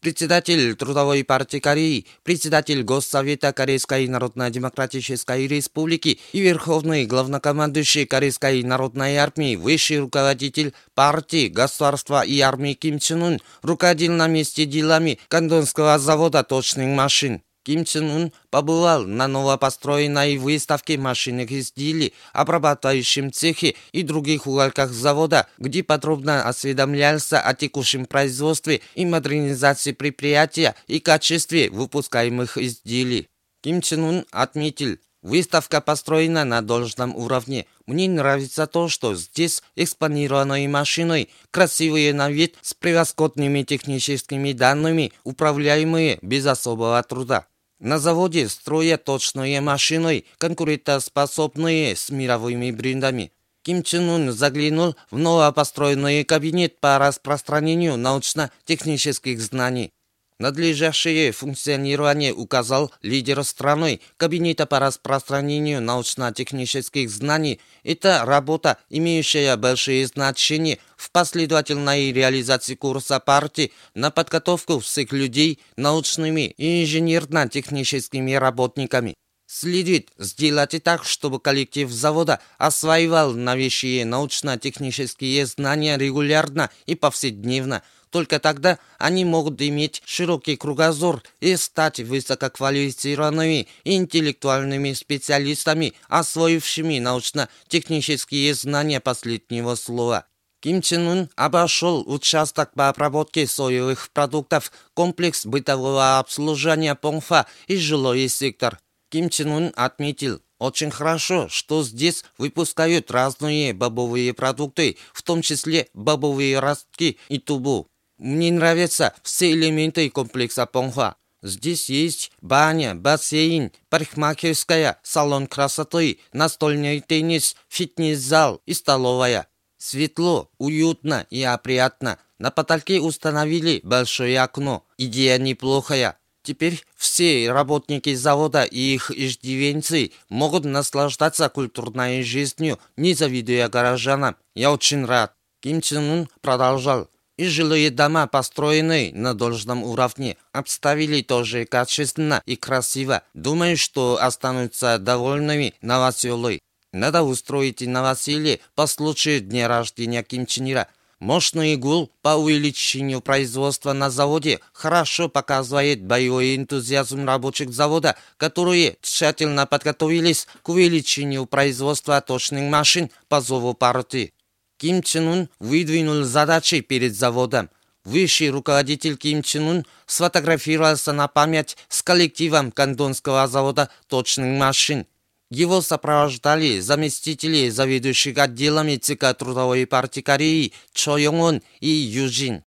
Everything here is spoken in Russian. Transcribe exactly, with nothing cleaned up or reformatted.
председатель Трудовой партии Кореи, председатель Госсовета Корейской Народно-Демократической Республики и верховный главнокомандующий Корейской народной армии, высший руководитель партии, государства и армии Ким Чен Ын руководил на месте делами Кандонского завода точных машин. Ким Чен Ын побывал на новопостроенной выставке машинных изделий, обрабатывающем цехе и других уголках завода, где подробно осведомлялся о текущем производстве и модернизации предприятия и качестве выпускаемых изделий. Ким Чен Ын отметил: выставка построена на должном уровне. Мне нравится то, что здесь экспонированные машины, красивые на вид, с превосходными техническими данными, управляемые без особого труда. На заводе строят точные машины, конкурентоспособные с мировыми брендами. Ким Чен Ын заглянул в новопостроенный кабинет по распространению научно-технических знаний. Надлежащее функционирование указал лидер страны. Кабинета по распространению научно-технических знаний – это работа, имеющая большое значение в последовательной реализации курса партии на подготовку всех людей научными и инженерно-техническими работниками. Следует сделать так, чтобы коллектив завода осваивал новейшие научно-технические знания регулярно и повседневно. Только тогда они могут иметь широкий кругозор и стать высококвалифицированными и интеллектуальными специалистами, освоившими научно-технические знания последнего слова. Ким Чен Ын обошел участок по обработке соевых продуктов, комплекс бытового обслуживания Понфа и жилой сектор. Ким Чен Ын отметил: очень хорошо, что здесь выпускают разные бобовые продукты, в том числе бобовые ростки и тубу. Мне нравятся все элементы комплекса Понфа. Здесь есть баня, бассейн, парикмахерская, салон красоты, настольный теннис, фитнес-зал и столовая. Светло, уютно и опрятно. На потолке установили большое окно. Идея неплохая. Теперь все работники завода и их иждивенцы могут наслаждаться культурной жизнью, не завидуя горожанам. Я очень рад. Ким Чен Ын продолжал: и жилые дома, построенные на должном уровне, обставили тоже качественно и красиво. Думаю, что останутся довольными новоселы. Надо устроить новоселье по случаю дня рождения Ким Чен Ира. Мощный гул по увеличению производства на заводе хорошо показывает боевой энтузиазм рабочих завода, которые тщательно подготовились к увеличению производства точных машин по зову партии. Ким Чен Ын выдвинул задачи перед заводом. Высший руководитель Ким Чен Ын сфотографировался на память с коллективом Кандонского завода точных машин. Его сопровождали заместители заведующих отделами ЦК Трудовой партии Кореи Чо Йонг Ун и Южин.